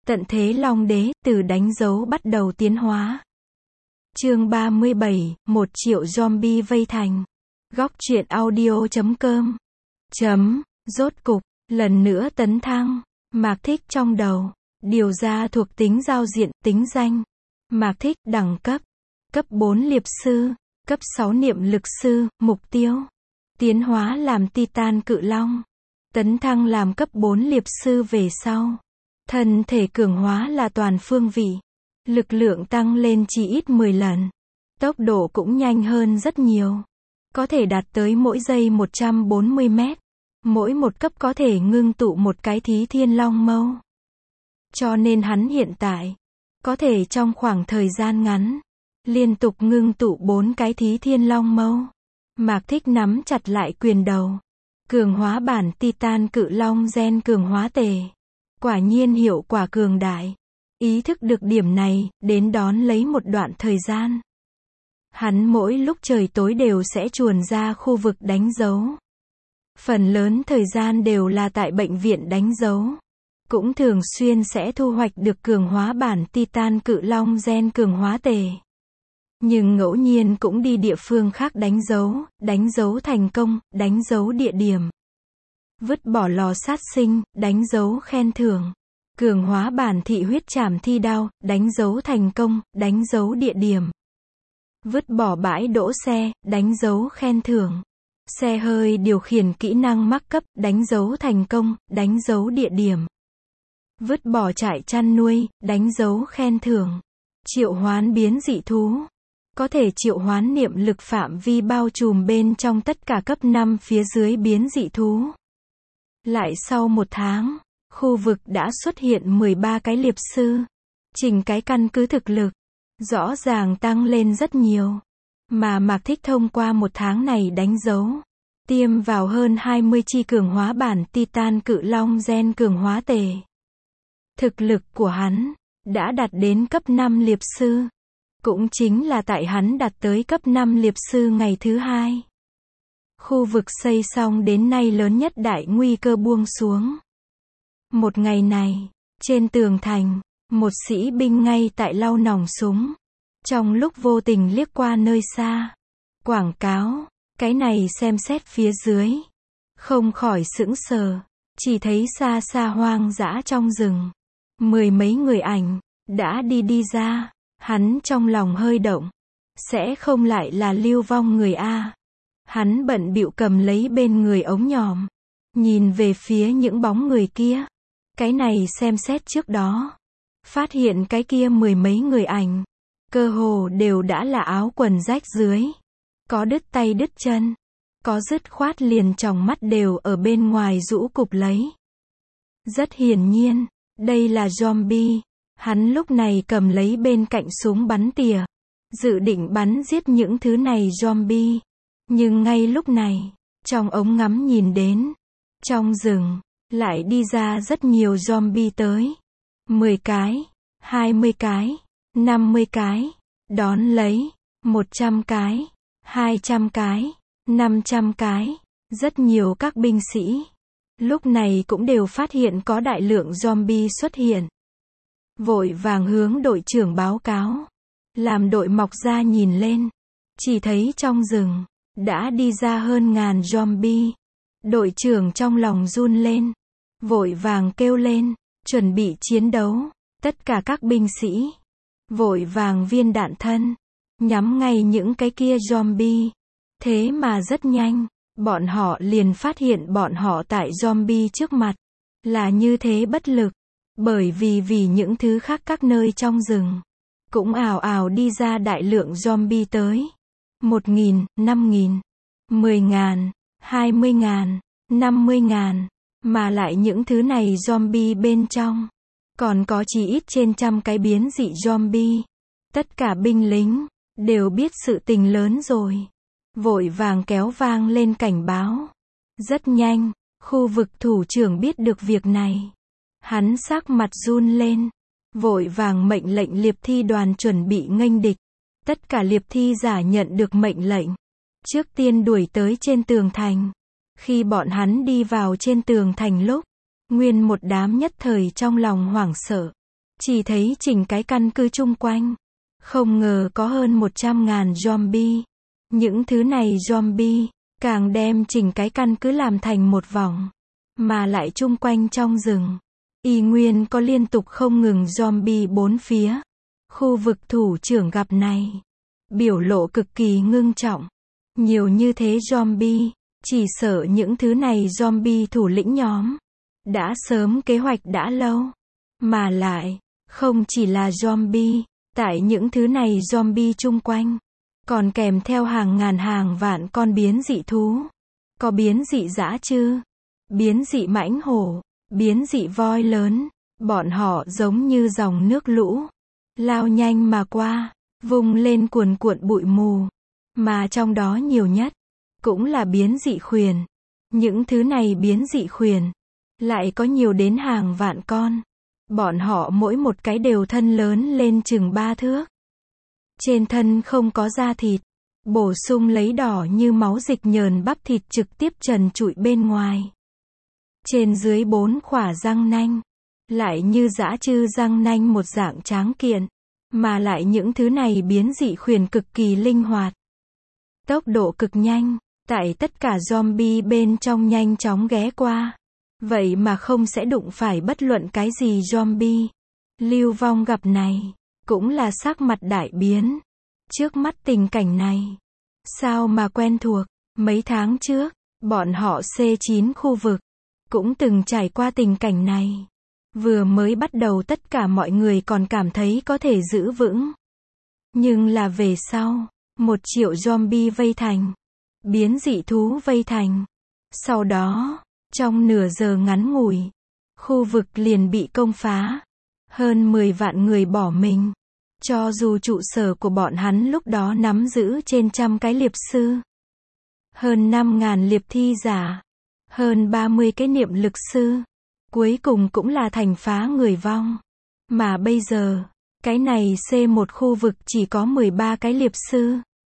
Tận thế Long Đế, từ đánh dấu bắt đầu tiến hóa. Chương 37, 1 triệu zombie vây thành. Góc truyện audio.com. Rốt cục, lần nữa tấn thăng. Mạc Thích trong đầu. Điều ra thuộc tính giao diện, tính danh. Mạc Thích, đẳng cấp. Cấp 4 liệp sư. Cấp 6 niệm lực sư, mục tiêu. Tiến hóa làm Titan Cự Long. Tấn thăng làm cấp 4 liệp sư về sau. Thân thể cường hóa là toàn phương vị. Lực lượng tăng lên chỉ ít 10 lần. Tốc độ cũng nhanh hơn rất nhiều. Có thể đạt tới mỗi giây 140 mét. Mỗi một cấp có thể ngưng tụ một cái Thí Thiên Long Mâu. Cho nên hắn hiện tại có thể trong khoảng thời gian ngắn liên tục ngưng tụ 4 cái Thí Thiên Long Mâu. Mạc Thích nắm chặt lại quyền đầu. Cường hóa bản Titan Cự Long gen cường hóa tề. Quả nhiên hiệu quả cường đại. Ý thức được điểm này, đến đón lấy một đoạn thời gian. Hắn mỗi lúc trời tối đều sẽ chuồn ra khu vực đánh dấu. Phần lớn thời gian đều là tại bệnh viện đánh dấu. Cũng thường xuyên sẽ thu hoạch được cường hóa bản Titan Cự Long gen cường hóa tề. Nhưng ngẫu nhiên cũng đi địa phương khác đánh dấu thành công, đánh dấu địa điểm. Vứt bỏ lò sát sinh, đánh dấu khen thưởng. Cường hóa bản thị huyết trảm thi đao, đánh dấu thành công, đánh dấu địa điểm. Vứt bỏ bãi đỗ xe, đánh dấu khen thưởng. Xe hơi điều khiển kỹ năng mắc cấp, đánh dấu thành công, đánh dấu địa điểm. Vứt bỏ trại chăn nuôi, đánh dấu khen thưởng. Triệu hoán biến dị thú. Có thể triệu hoán niệm lực phạm vi bao trùm bên trong tất cả cấp 5 phía dưới biến dị thú. Lại sau 1 tháng, khu vực đã xuất hiện 13 cái liệp sư. Chỉnh cái căn cứ thực lực rõ ràng tăng lên rất nhiều. Mà Mạc Thích thông qua 1 tháng này đánh dấu, tiêm vào hơn 20 chi cường hóa bản Titan Cự Long gen cường hóa tề. Thực lực của hắn đã đạt đến cấp 5 liệp sư. Cũng chính là tại hắn đạt tới cấp 5 liệp sư ngày thứ 2. Khu vực xây xong đến nay lớn nhất đại nguy cơ buông xuống. Một ngày này, trên tường thành, một sĩ binh ngay tại lau nòng súng. Trong lúc vô tình liếc qua nơi xa, quảng cáo, cái này xem xét phía dưới. Không khỏi sững sờ, chỉ thấy xa xa hoang dã trong rừng. 10 mấy người ảnh, đã đi ra. Hắn trong lòng hơi động. Sẽ không lại là lưu vong người a. Hắn bận bịu cầm lấy bên người ống nhòm. Nhìn về phía những bóng người kia. Cái này xem xét trước đó. Phát hiện cái kia 10 mấy người ảnh. Cơ hồ đều đã là áo quần rách dưới. Có đứt tay đứt chân. Có dứt khoát liền tròng mắt đều ở bên ngoài rũ cụp lấy. Rất hiển nhiên, đây là zombie. Hắn lúc này cầm lấy bên cạnh súng bắn tỉa. Dự định bắn giết những thứ này zombie. Nhưng ngay lúc này, trong ống ngắm nhìn đến, trong rừng, lại đi ra rất nhiều zombie tới. 10 cái, 20 cái, 50 cái, đón lấy, 100 cái, 200 cái, 500 cái, rất nhiều các binh sĩ. Lúc này cũng đều phát hiện có đại lượng zombie xuất hiện. Vội vàng hướng đội trưởng báo cáo. Làm đội mọc ra nhìn lên. Chỉ thấy trong rừng, đã đi ra hơn ngàn zombie. Đội trưởng trong lòng run lên. Vội vàng kêu lên, chuẩn bị chiến đấu. Tất cả các binh sĩ. Vội vàng viên đạn thân. Nhắm ngay những cái kia zombie. Thế mà rất nhanh, bọn họ liền phát hiện bọn họ tại zombie trước mặt. Là như thế bất lực. Bởi vì những thứ khác các nơi trong rừng, cũng ào ào đi ra đại lượng zombie tới. 1.000, 5.000, 10.000, 20.000, 50.000. Mà lại những thứ này zombie bên trong, còn có chỉ ít trên trăm cái biến dị zombie. Tất cả binh lính, đều biết sự tình lớn rồi. Vội vàng kéo vang lên cảnh báo. Rất nhanh, khu vực thủ trưởng biết được việc này. Hắn sắc mặt run lên. Vội vàng mệnh lệnh liệp thi đoàn chuẩn bị nghênh địch. Tất cả liệp thi giả nhận được mệnh lệnh. Trước tiên đuổi tới trên tường thành. Khi bọn hắn đi vào trên tường thành lúc, nguyên một đám nhất thời trong lòng hoảng sợ. chỉ thấy chỉnh cái căn cứ chung quanh. Không ngờ có hơn 100.000 zombie. Những thứ này zombie, càng đem chỉnh cái căn cứ làm thành một vòng. Mà lại chung quanh trong rừng. Y nguyên có liên tục không ngừng zombie bốn phía. Khu vực thủ trưởng gặp này. Biểu lộ cực kỳ ngưng trọng. Nhiều như thế zombie, chỉ sợ những thứ này zombie thủ lĩnh nhóm. Đã sớm kế hoạch đã lâu. Mà lại, không chỉ là zombie, tại những thứ này zombie chung quanh. Còn kèm theo hàng ngàn hàng vạn con biến dị thú. Có biến dị dã chư, biến dị mãnh hổ, biến dị voi lớn. Bọn họ giống như dòng nước lũ. Lao nhanh mà qua, vung lên cuồn cuộn bụi mù. Mà trong đó nhiều nhất, cũng là biến dị khuyển. Những thứ này biến dị khuyển, lại có nhiều đến hàng vạn con. Bọn họ mỗi một cái đều thân lớn lên chừng 3 thước. Trên thân không có da thịt, bổ sung lấy đỏ như máu dịch nhờn bắp thịt trực tiếp trần trụi bên ngoài. Trên dưới 4 khỏa răng nanh, lại như dã chư răng nanh một dạng tráng kiện. Mà lại những thứ này biến dị khuyển cực kỳ linh hoạt. Tốc độ cực nhanh, tại tất cả zombie bên trong nhanh chóng ghé qua. Vậy mà không sẽ đụng phải bất luận cái gì zombie. Lưu Vong gặp này, cũng là sắc mặt đại biến. Trước mắt tình cảnh này, sao mà quen thuộc. Mấy tháng trước, bọn họ C9 khu vực, cũng từng trải qua tình cảnh này. Vừa mới bắt đầu tất cả mọi người còn cảm thấy có thể giữ vững. Nhưng là về sau, 1 triệu zombie vây thành. Biến dị thú vây thành. Sau đó, trong nửa giờ ngắn ngủi, khu vực liền bị công phá. Hơn 10 vạn người bỏ mình. Cho dù trụ sở của bọn hắn lúc đó nắm giữ trên 100 cái liệp sư. Hơn 5.000 liệp thi giả. Hơn 30 cái niệm lực sư. Cuối cùng cũng là thành phá người vong. Mà bây giờ, cái này C1 khu vực chỉ có 13 cái liệp sư.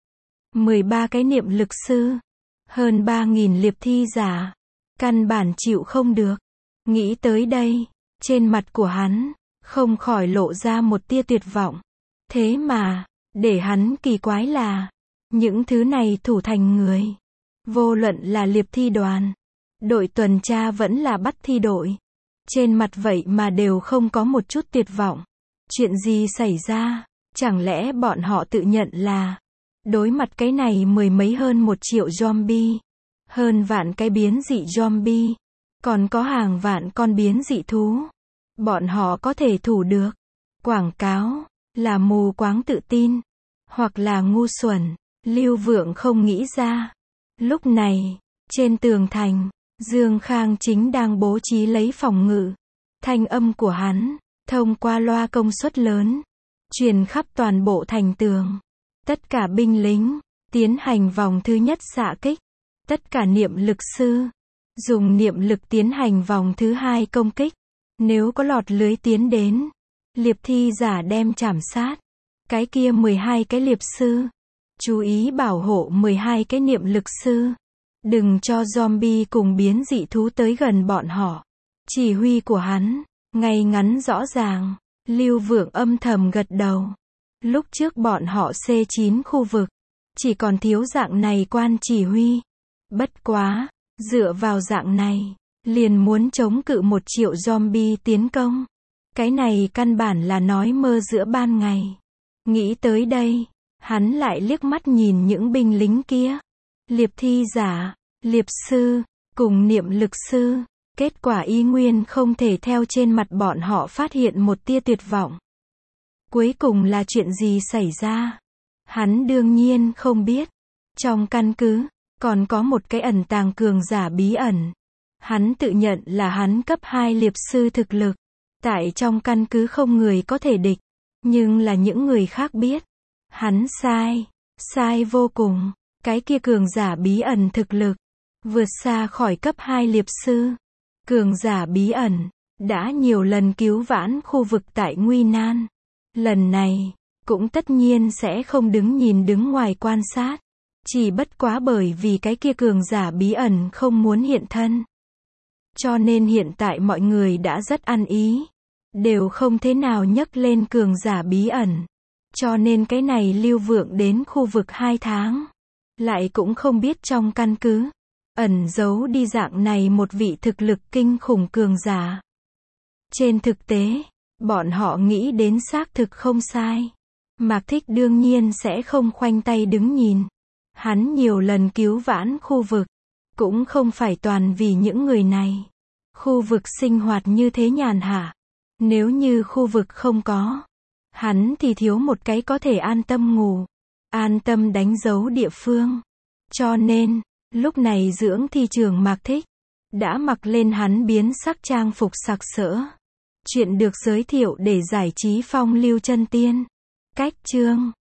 13 cái niệm lực sư. Hơn 3.000 liệp thi giả. Căn bản chịu không được. Nghĩ tới đây, trên mặt của hắn, không khỏi lộ ra một tia tuyệt vọng. Thế mà, để hắn kỳ quái là, những thứ này thủ thành người. Vô luận là liệp thi đoàn, đội tuần tra vẫn là bắt thi đội. Trên mặt vậy mà đều không có một chút tuyệt vọng. Chuyện gì xảy ra? Chẳng lẽ bọn họ tự nhận là đối mặt cái này mười mấy hơn 1 triệu zombie, hơn vạn cái biến dị zombie, còn có hàng vạn con biến dị thú, bọn họ có thể thủ được? Quảng cáo là mù quáng tự tin, hoặc là ngu xuẩn. Lưu Vượng không nghĩ ra. Lúc này, trên tường thành, Dương Khang chính đang bố trí lấy phòng ngự. Thanh âm của hắn, thông qua loa công suất lớn, truyền khắp toàn bộ thành tường. Tất cả binh lính, tiến hành vòng thứ nhất xạ kích. Tất cả niệm lực sư, dùng niệm lực tiến hành vòng thứ hai công kích. Nếu có lọt lưới tiến đến, liệp thi giả đem chảm sát. Cái kia 12 cái liệp sư, chú ý bảo hộ 12 cái niệm lực sư. Đừng cho zombie cùng biến dị thú tới gần bọn họ. Chỉ huy của hắn, ngay ngắn rõ ràng. Lưu Vượng âm thầm gật đầu. Lúc trước bọn họ C9 khu vực, chỉ còn thiếu dạng này quan chỉ huy. Bất quá, dựa vào dạng này, liền muốn chống cự 1 triệu zombie tiến công. Cái này căn bản là nói mơ giữa ban ngày. Nghĩ tới đây, hắn lại liếc mắt nhìn những binh lính kia. Liệp thi giả, liệp sư, cùng niệm lực sư. Kết quả y nguyên không thể theo trên mặt bọn họ phát hiện một tia tuyệt vọng. Cuối cùng là chuyện gì xảy ra? Hắn đương nhiên không biết. Trong căn cứ, còn có một cái ẩn tàng cường giả bí ẩn. Hắn tự nhận là hắn cấp 2 liệp sư thực lực. Tại trong căn cứ không người có thể địch. Nhưng là những người khác biết. Hắn sai. Sai vô cùng. Cái kia cường giả bí ẩn thực lực. Vượt xa khỏi cấp 2 liệp sư. Cường giả bí ẩn. Đã nhiều lần cứu vãn khu vực tại nguy nan. Lần này, cũng tất nhiên sẽ không đứng ngoài quan sát. Chỉ bất quá bởi vì cái kia cường giả bí ẩn không muốn hiện thân. Cho nên hiện tại mọi người đã rất ăn ý. đều không thế nào nhấc lên cường giả bí ẩn. Cho nên cái này Lưu Vượng đến khu vực 2 tháng. Lại cũng không biết trong căn cứ, ẩn giấu đi dạng này một vị thực lực kinh khủng cường giả. Trên thực tế, bọn họ nghĩ đến xác thực không sai. Mạc Thích đương nhiên sẽ không khoanh tay đứng nhìn. Hắn nhiều lần cứu vãn khu vực, cũng không phải toàn vì những người này. Khu vực sinh hoạt như thế nhàn hạ. Nếu như khu vực không có, hắn thì thiếu một cái có thể an tâm ngủ, an tâm đánh dấu địa phương. Cho nên, lúc này dưỡng thi trưởng Mạc Thích đã mặc lên hắn biến sắc trang phục sặc sỡ. Chuyện được giới thiệu để giải trí phong lưu chân tiên. Cách chương